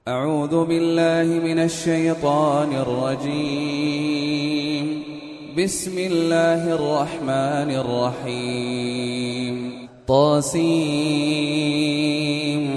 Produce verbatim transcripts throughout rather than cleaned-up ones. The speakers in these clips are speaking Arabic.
أعوذ بالله من الشيطان الرجيم. بسم الله الرحمن الرحيم. طاسيم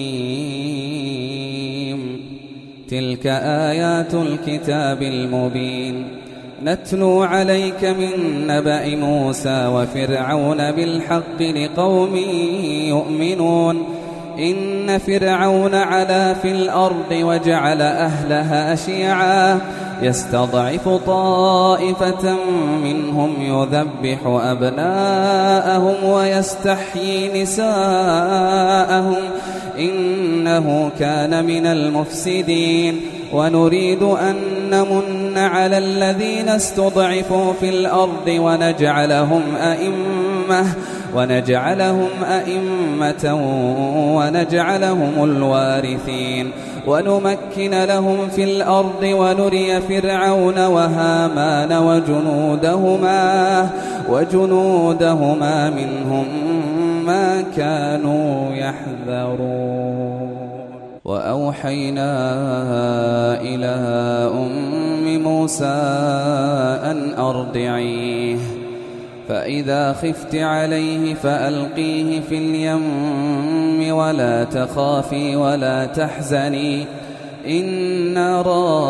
ميم. تلك آيات الكتاب المبين. نتلو عليك من نبأ موسى وفرعون بالحق لقوم يؤمنون. إن فرعون علا في الأرض وجعل أهلها شيعا يستضعف طائفة منهم يذبح أبناءهم ويستحيي نساءهم إنه كان من المفسدين. ونريد أن نمن على الذين استضعفوا في الأرض ونجعلهم أئمة ونجعلهم أئمة ونجعلهم الوارثين ونمكن لهم في الأرض ونري فرعون وهامان وجنودهما وجنودهما منهم ما كانوا يحذرون. وأوحينا إلى أم موسى أن أرضعيه فإذا خفت عليه فألقيه في اليم ولا تخافي ولا تحزني إنا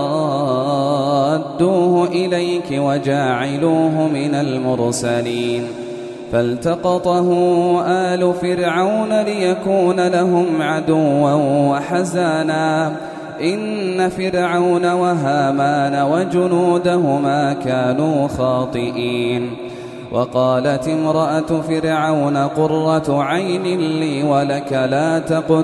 رادوه إليك وجاعلوه من المرسلين. فالتقطه آل فرعون ليكون لهم عدوا وحزنا إن فرعون وهامان وجنودهما كانوا خاطئين. وقالت امرأة فرعون قرة عين لي ولك لا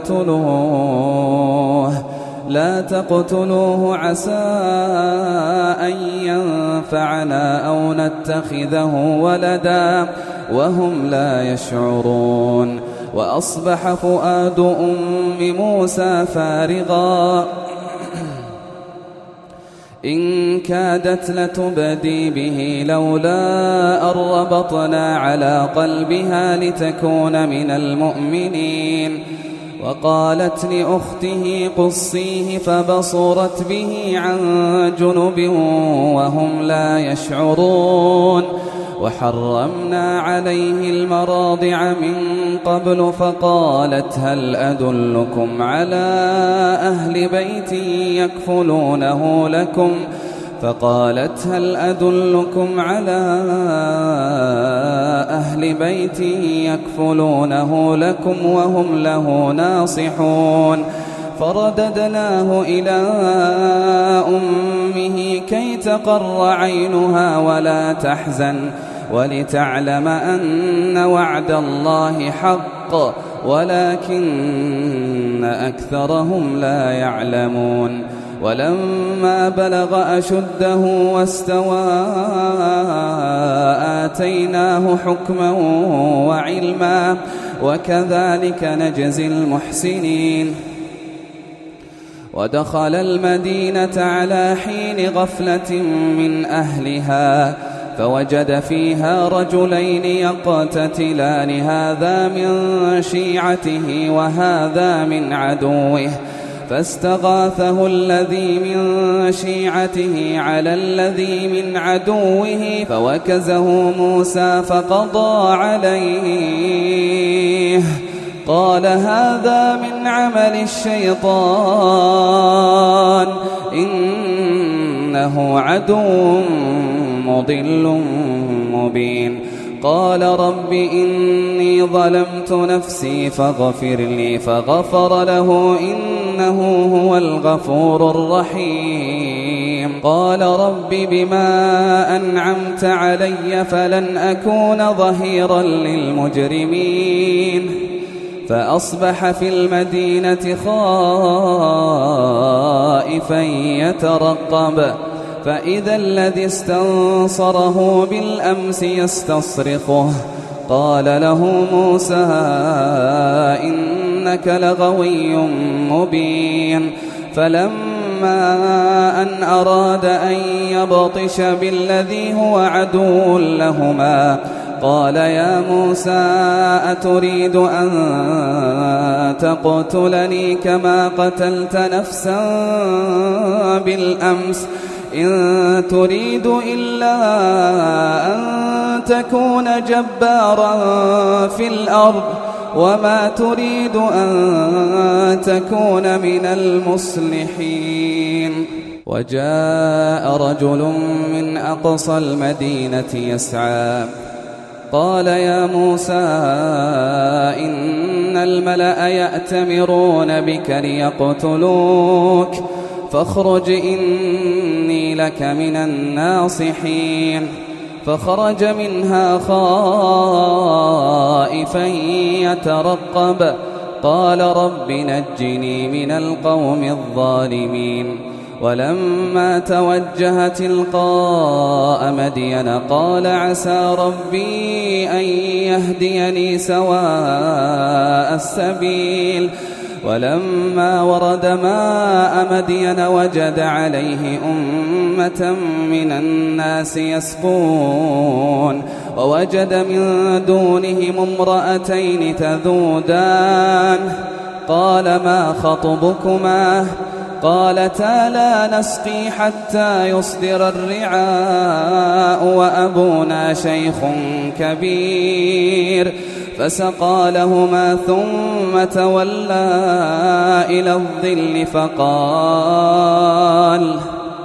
تقتلوه لا تقتلوه عسى أن ينفعنا أو نتخذه ولدا وهم لا يشعرون. وأصبح فؤاد أم موسى فارغا إن كادت لتبدي به لولا أن ربطنا على قلبها لتكون من المؤمنين. وقالت لأخته قصيه فبصرت به عن جنب وهم لا يشعرون. وحرمنا عليه المراضع من قبل فقالت هل أدلكم على أهل بيت يكفلونه لكم فقالت هل أدلكم على أهل بيت يكفلونه لكم وهم له ناصحون. فرددناه إلى أمه كي تقر عينها ولا تحزن ولتعلم أن وعد الله حق ولكن أكثرهم لا يعلمون. ولما بلغ أشده واستوى آتيناه حكما وعلما وكذلك نجزي المحسنين. ودخل المدينة على حين غفلة من أهلها فوجد فيها رجلين يقتتلان هذا من شيعته وهذا من عدوه فاستغاثه الذي من شيعته على الذي من عدوه فوكزه موسى فقضى عليه قال هذا من عمل الشيطان إنه عدو مضل مبين. قال رب إني ظلمت نفسي فاغفر لي فغفر له إنه هو الغفور الرحيم. قال رب بما أنعمت علي فلن أكون ظهيرا للمجرمين. فأصبح في المدينة خائفا يترقب فإذا الذي استنصره بالأمس يستصرخه قال له موسى إنك لغوي مبين. فلما أن أراد أن يبطش بالذي هو عدو لهما قال يا موسى أتريد أن تقتلني كما قتلت نفسا بالأمس إن تريد إلا أن تكون جبارا في الأرض وما تريد أن تكون من المصلحين. وجاء رجل من أقصى المدينة يسعى قال يا موسى إن الملأ يأتمرون بك ليقتلوك فاخرج إني لك من الناصحين. فخرج منها خائفا يترقب قال رب نجني من القوم الظالمين. ولما توجه تلقاء مدين قال عسى ربي أن يهديني سواء السبيل. ولما ورد ماء مدين وجد عليه أمة من الناس يسقون ووجد من دونهم امرأتين تذودان قال ما خطبكما قالتا لا نسقي حتى يصدر الرعاء وأبونا شيخ كبير. فسقى لهما ثم تولى إلى الظل فقال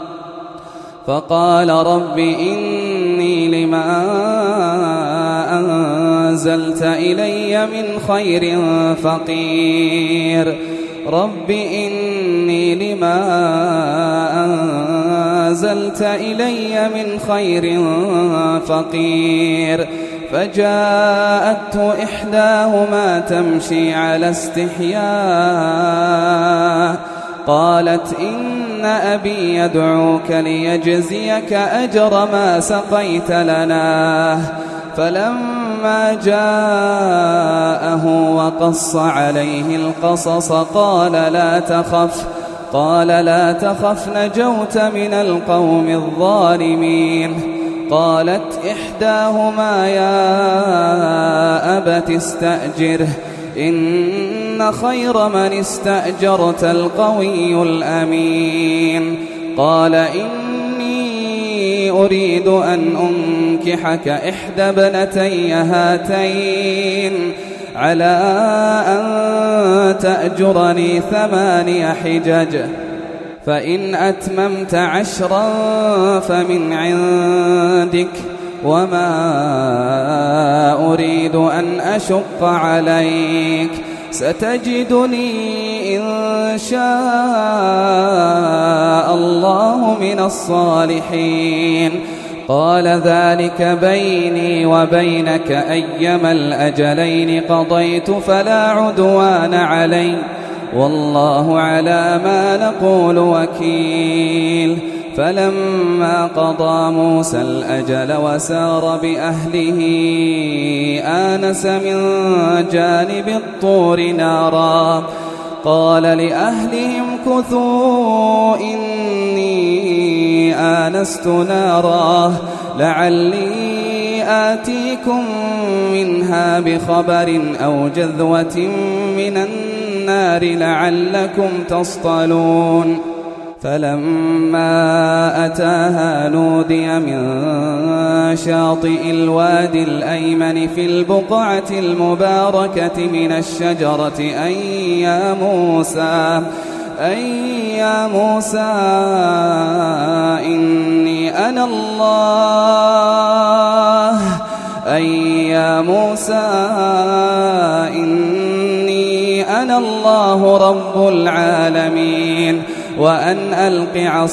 فقال رب إني لما أنزلت إلي من خير فقير رب إني لما أنزلت إلي من خير فقير. فجاءته إحداهما تمشي على استحياء قالت إن أبي يدعوك ليجزيك أجر ما سقيت لنا. فلما جاءه وقص عليه القصص قال لا تخف قال لا تخف نجوت من القوم الظالمين. قالت إحداهما يا أبت استأجره إن خير من استأجرت القوي الأمين. قال إني أريد أن أنكحك إحدى ابنتي هاتين على أن تأجرني ثماني حجج فإن أتممت عشرا فمن عندك وما أريد أن أشق عليك ستجدني إن شاء الله من الصالحين. قال ذلك بيني وبينك أيما الأجلين قضيت فلا عدوان علي والله على ما نقول وكيل. فلما قضى موسى الأجل وسار بأهله آنس من جانب الطور نارا قال لأهلهم كثوا إني آنست نارا لعلي آتيكم منها بخبر أو جذوة من النار لعلكم تصطلون. فلما أتاها نودي من شاطئ الوادي الأيمن في البقعة المباركة من الشجرة أن يا موسى أن يا موسى إني أنا الله أن يا موسى إني أنا الله رب العالمين وأن ألق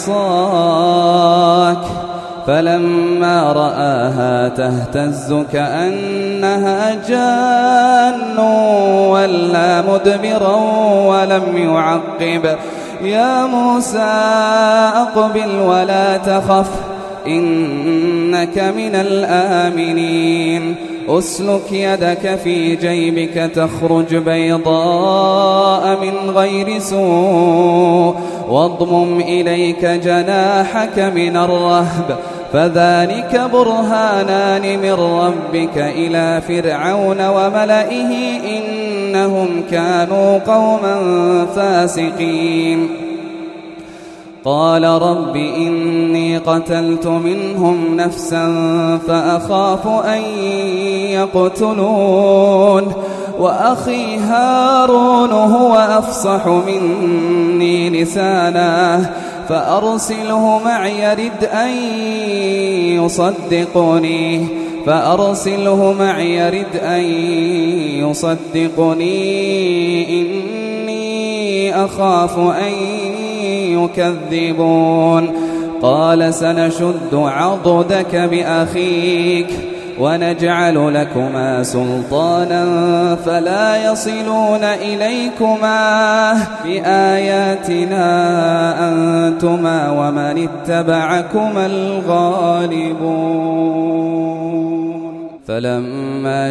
عصاك. فلما رآها تهتز كأنها جان ولا مدبرا ولم يعقب يا موسى أقبل ولا تخف إنك من الآمنين. أسلك يدك في جيبك تخرج بيضاء من غير سوء واضمم إليك جناحك من الرهب فذلك برهانان من ربك إلى فرعون وملئه إنهم كانوا قوما فاسقين قال رب إني قتلت منهم نفسا فأخاف أن يقتلون وأخي هارون هو أفصح مني لسانا فأرسله معي يرد أن يصدقني فأرسله معي يرد أن يصدقني إني أخاف أن يكذبون قال سنشد عضدك بأخيك ونجعل لكما سلطانا فلا يصلون إليكما بآياتنا أنتما ومن اتبعكما الغالبون فلما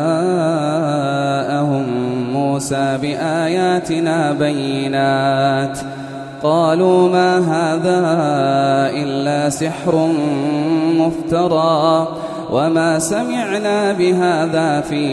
جاءهم موسى بآياتنا بينات قالوا ما هذا إلا سحر مفترى وما سمعنا بهذا في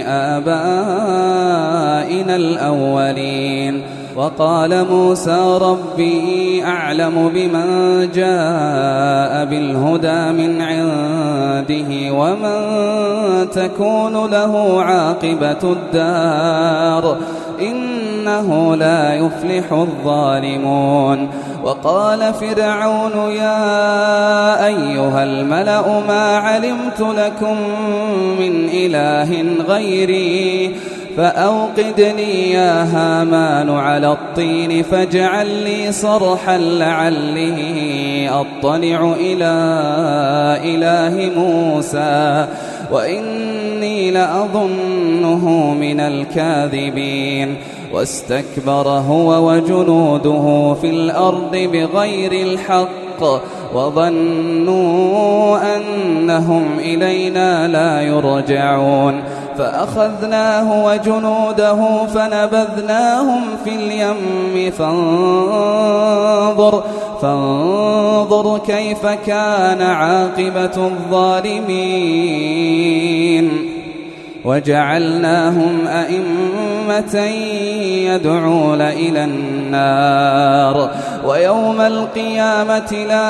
آبائنا الأولين وقال موسى ربي أعلم بمن جاء بالهدى من عنده ومن تكون له عاقبة الدار إنه لا يفلح الظالمون وقال فرعون يا أيها الملأ ما علمت لكم من إله غيري فأوقدني يا هامان على الطين فاجعل لي صرحا لعلي أطلع إلى إله موسى وإني لأظنه من الكاذبين واستكبر هو وجنوده في الأرض بغير الحق وظنوا أنهم إلينا لا يرجعون فأخذناه وجنوده فنبذناهم في اليم فانظر فانظر كيف كان عاقبة الظالمين وجعلناهم أئمة يدعون إلى النار ويوم القيامة لا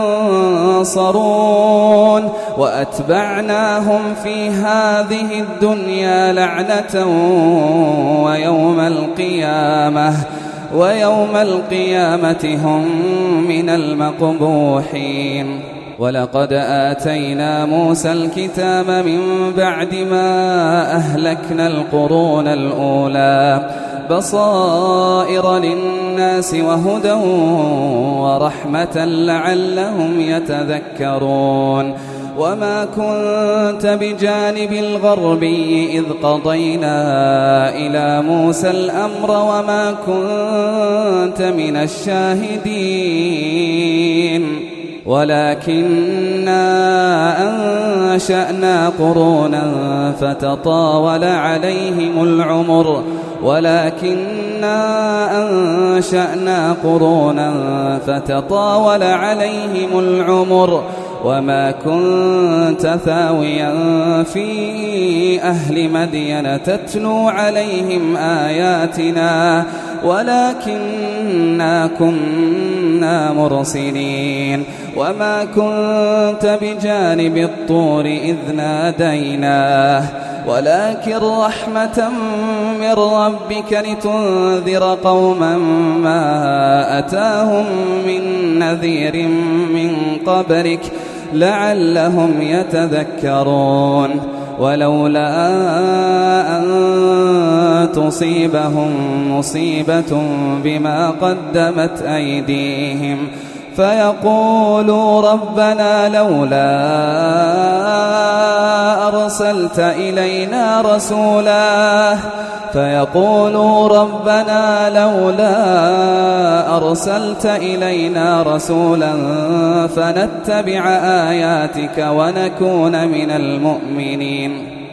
ينصرون وأتبعناهم في هذه الدنيا لعنة ويوم القيامة ويوم القيامة هم من المقبوحين ولقد آتينا موسى الكتاب من بعد ما أهلكنا القرون الأولى بصائر للناس وهدى ورحمة لعلهم يتذكرون وما كنت بجانب الغربي إذ قضينا إلى موسى الأمر وما كنت من الشاهدين ولكننا أنشأنا قرونا فتطاول عليهم العمر ولكننا أنشأنا قرونا فتطاول عليهم العمر وما كنت ثاويا في أهل مدين تتلو عليهم آياتنا ولكننا كنا مرسلين وما كنت بجانب الطور إذ ناديناه ولكن رحمة من ربك لتنذر قوما ما أتاهم من نذير من قبلك لعلهم يتذكرون ولولا أن تصيبهم مصيبة بما قدمت أيديهم فيقولوا ربنا لولا أرسلت إلينا رسولا فيقولوا ربنا لولا أرسلت إلينا رسولا فنتبع آياتك ونكون من المؤمنين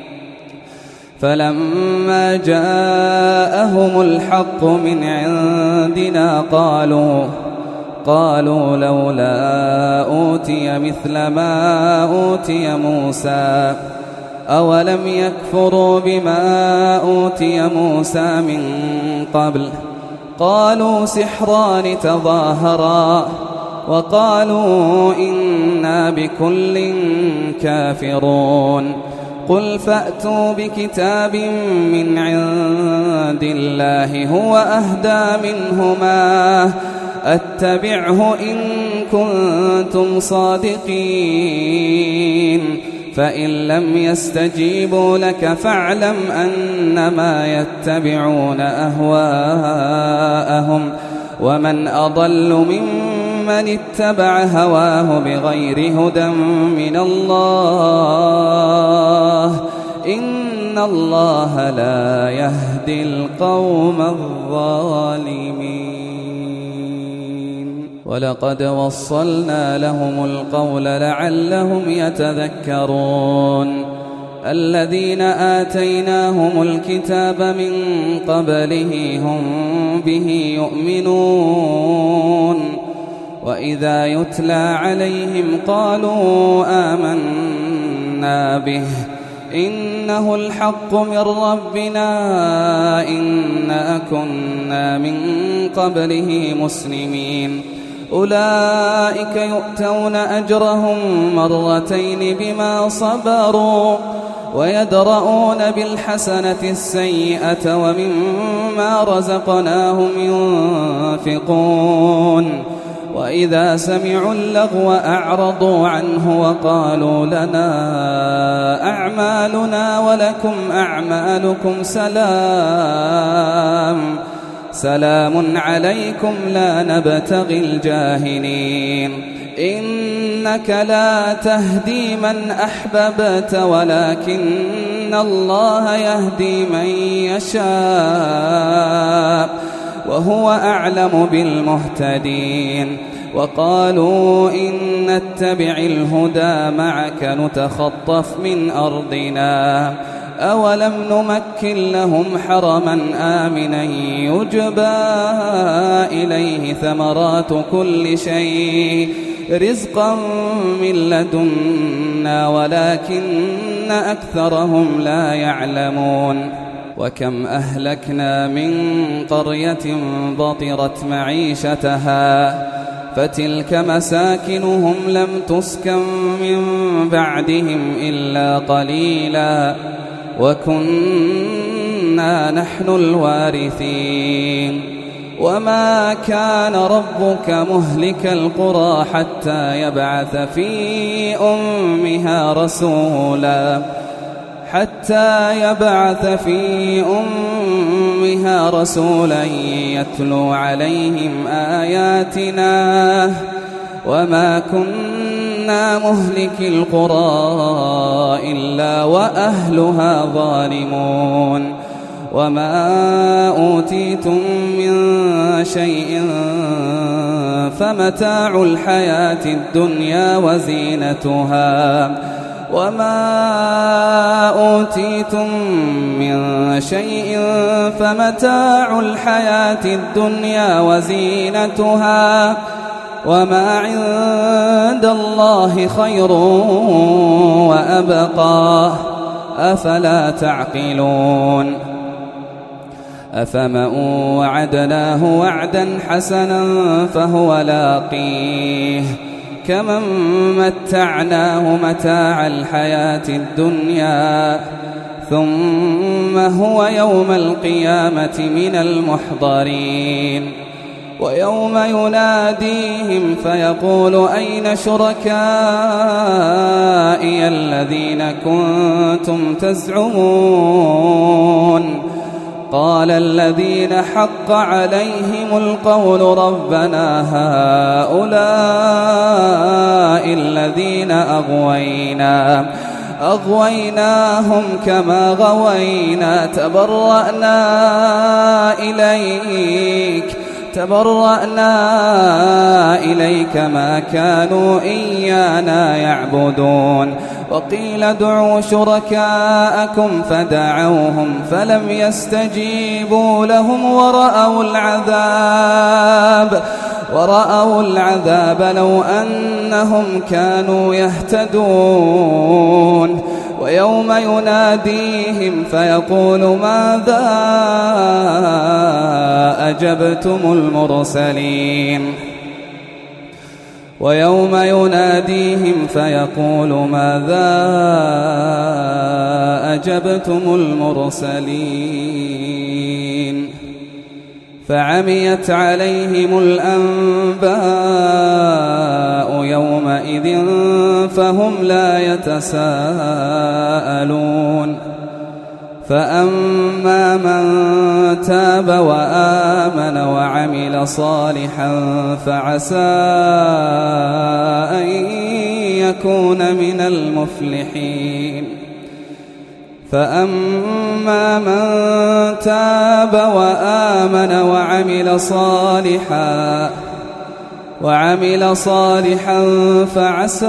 فلما جاءهم الحق من عندنا قالوا وقالوا لولا أوتي مثل ما أوتي موسى أولم يكفروا بما أوتي موسى من قبل قالوا سحران تظاهرا وقالوا إنا بكل كافرون قل فأتوا بكتاب من عند الله هو أهدى منهما أتبعه إن كنتم صادقين فإن لم يستجيبوا لك فاعلم أنما يتبعون أهواءهم ومن أضل ممن اتبع هواه بغير هدى من الله إن الله لا يهدي القوم الظالمين. ولقد وصلنا لهم القول لعلهم يتذكرون الذين آتيناهم الكتاب من قبله هم به يؤمنون وإذا يتلى عليهم قالوا آمنا به إنه الحق من ربنا إنا كنا من قبله مسلمين أولئك يؤتون أجرهم مرتين بما صبروا ويدرؤون بالحسنة السيئة ومما رزقناهم ينفقون وإذا سمعوا اللغو أعرضوا عنه وقالوا لنا أعمالنا ولكم أعمالكم سلام سلام عليكم لا نبتغي الجاهلين إنك لا تهدي من أحببت ولكن الله يهدي من يشاء وهو أعلم بالمهتدين وقالوا إن نتبع الهدى معك نتخطف من أرضنا أولم نمكن لهم حرما آمنا يجبى إليه ثمرات كل شيء رزقا من لدنا ولكن أكثرهم لا يعلمون وكم أهلكنا من قرية بطرت معيشتها فتلك مساكنهم لم تسكن من بعدهم إلا قليلا وكنا نحن الوارثين وما كان ربك مهلك القرى حتى يبعث في أمها رسولا حتى يبعث في أمها رسولا يتلو عليهم آياتنا وما كنا مهلك القرى إلا وأهلها ظالمون وما أوتيتم من شيء فمتاع الحياة الدنيا وزينتها وما أوتيتم من شيء فمتاع الحياة الدنيا وزينتها وما عند الله خير وأبقى أفلا تعقلون أفمن وعدناه وعدا حسنا فهو لاقيه كمن متعناه متاع الحياة الدنيا ثم هو يوم القيامة من المحضرين ويوم يناديهم فيقول أين شركائي الذين كنتم تزعمون قال الذين حق عليهم القول ربنا هؤلاء الذين أغوينا أغويناهم كما غوينا تبرأنا إليك تبرأنا إليك ما كانوا إيانا يعبدون وقيل ادعوا شركاءكم فدعوهم فلم يستجيبوا لهم ورأوا العذاب ورأوا العذاب لو أنهم كانوا يهتدون ويوم يناديهم فيقول ماذا أجبتم المرسلين ويوم يناديهم فيقول ماذا أجبتم المرسلين فعميت عليهم الأنباء يومئذ فهم لا يتساءلون فأما من تاب وآمن وعمل صالحا فعسى أن يكون من المفلحين فأما من تاب وآمن وعمل صالحا وعمل صالحا فعسى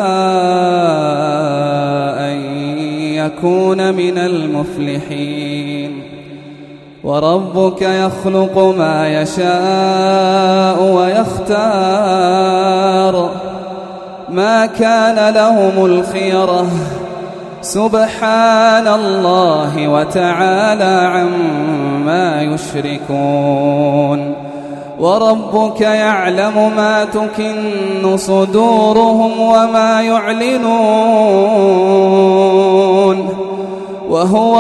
أن يكون من المفلحين وربك يخلق ما يشاء ويختار ما كان لهم الخيرة سبحان الله وتعالى عما يشركون وربك يعلم ما تكن صدورهم وما يعلنون وهو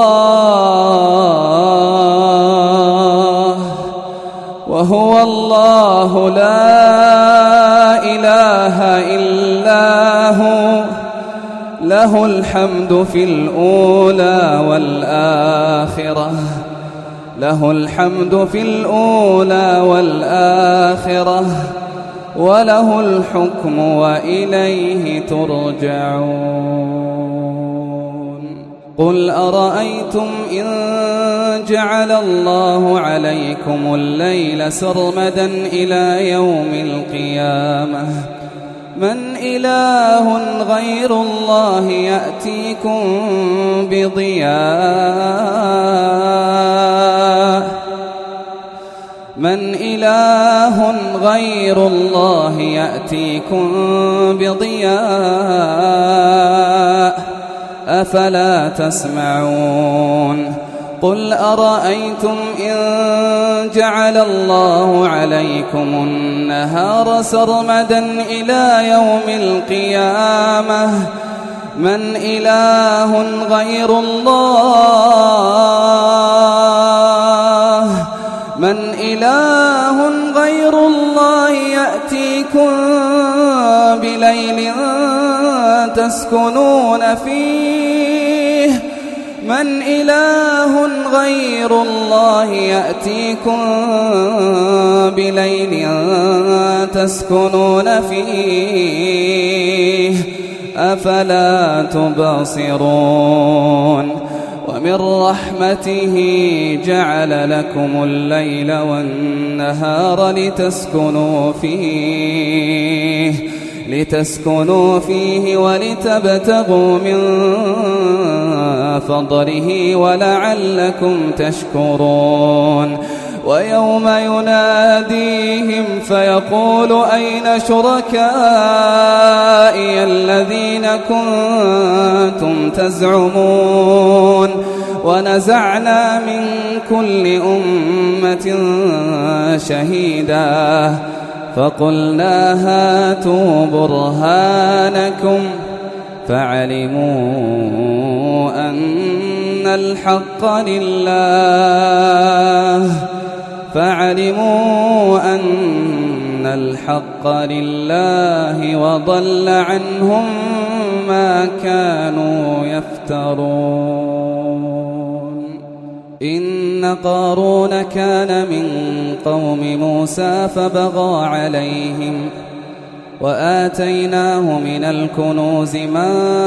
الله وهو الله لا إله إلا هو له الحمد في الأولى والآخرة له الحمد في الأولى والآخرة وله الحكم وإليه ترجعون قل أرأيتم إن جعل الله عليكم الليل سرمدا إلى يوم القيامة من إله غير الله يأتيكم بضياء من إله غير الله يأتيكم بضياء أفلا تسمعون قل أرأيتم إن جعل الله عليكم النهار سرمدا إلى يوم القيامة من إله غير الله من إله غير الله يأتيكم بليل تسكنون فيه من إله غير الله يأتيكم بليل تسكنون فيه أفلا تبصرون ومن رحمته جعل لكم الليل والنهار لتسكنوا فيه لتسكنوا فيه ولتبتغوا من فضله ولعلكم تشكرون ويوم يناديهم فيقول أين شركائي الذين كنتم تزعمون ونزعنا من كل أمة شهيدا فقلنا هاتوا برهانكم فعلموا أن الحق لله فعلموا أن الحق لله وضل عنهم ما كانوا يفترون إن قارون كان من قوم موسى فبغى عليهم وآتيناه من الكنوز ما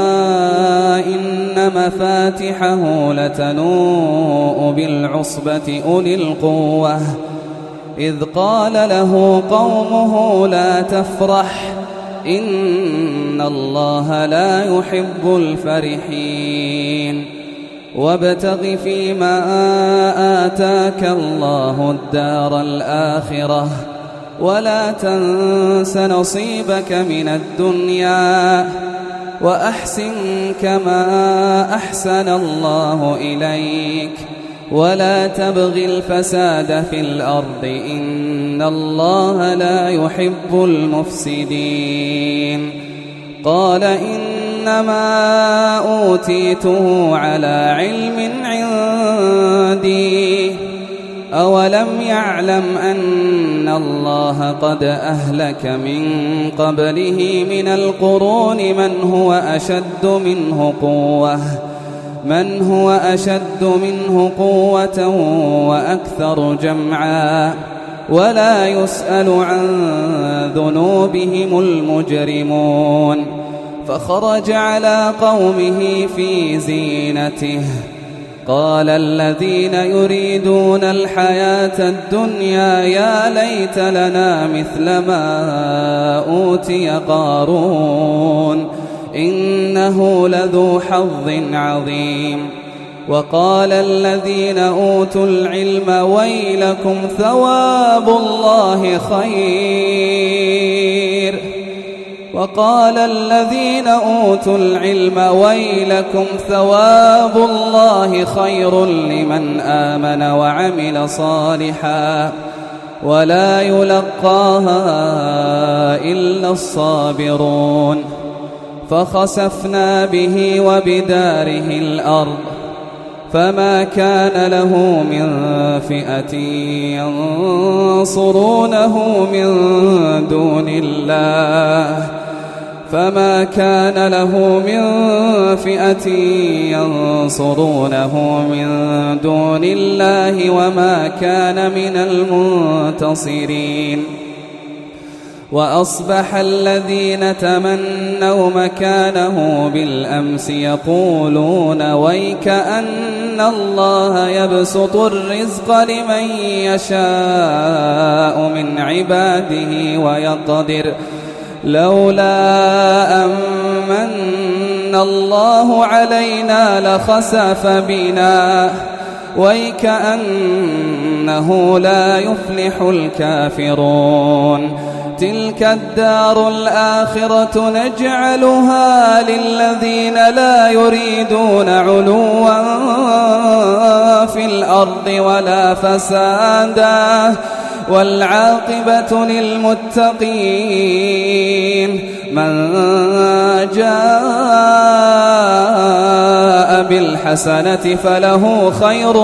إن مفاتحه لتنوء بالعصبة أولي القوة إذ قال له قومه لا تفرح إن الله لا يحب الفرحين وابتغ فيما آتاك الله الدار الآخرة ولا تنس نصيبك من الدنيا وأحسن كما أحسن الله إليك ولا تبغ الفساد في الأرض إن الله لا يحب المفسدين. قال إنما أوتيته على علم عندي أولم يعلم أن الله قد أهلك من قبله من القرون من هو أشد منه قوة من هو أشد منه قوة وأكثر جمعا ولا يسأل عن ذنوبهم المجرمون. فخرج على قومه في زينته قال الذين يريدون الحياة الدنيا يا ليت لنا مثل ما أوتي قارون إنه لذو حظ عظيم. وقال الذين أوتوا العلم ويلكم ثواب الله خير وقال الذين أوتوا العلم ويلكم ثواب الله خير لمن آمن وعمل صالحا ولا يلقاها إلا الصابرون. فخسفنا به وبداره الأرض فما كان له من فئة ينصرونه من دون الله فما كان له من فئة ينصرونه من دون الله وما كان من المنتصرين. وأصبح الذين تمنوا مكانه بالأمس يقولون ويك أن الله يبسط الرزق لمن يشاء من عباده ويقدر لولا أمن الله علينا لخسف بنا ويك أنه لا يفلح الكافرون. تلك الدار الآخرة نجعلها للذين لا يريدون علوا في الأرض ولا فسادا والعاقبة للمتقين. من جاء بالحسنة فله خير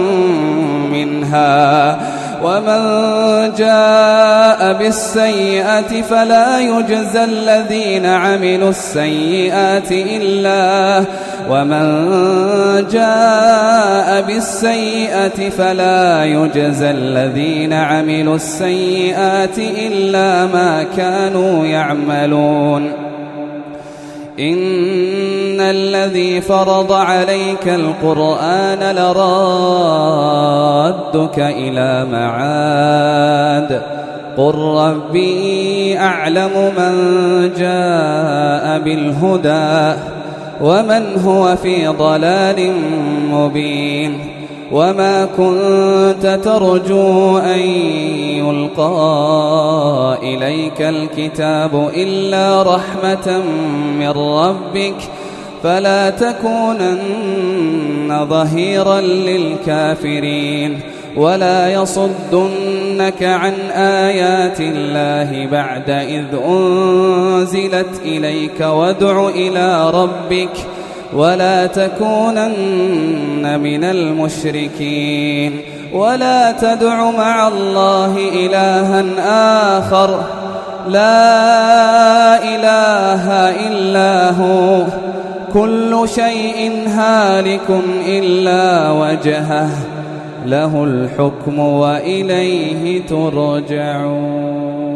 منها ومن جاء بالسيئة فلا يجزى الذين عملوا السيئات إلا ومن جاء بالسيئة فلا يجزى الذين عملوا السيئات إلا ما كانوا يعملون. إن الذي فرض عليك القرآن لرادك إلى معاد قل ربي أعلم من جاء بالهدى ومن هو في ضلال مبين. وما كنت ترجو أن يلقى إليك الكتاب إلا رحمة من ربك فلا تكونن ظهيرا للكافرين ولا يصدنك عن آيات الله بعد إذ أنزلت إليك وادع إلى ربك ولا تكونن من المشركين. ولا تدع مع الله إلها آخر لا إله إلا هو كل شيء هالك إلا وجهه له الحكم وإليه ترجعون.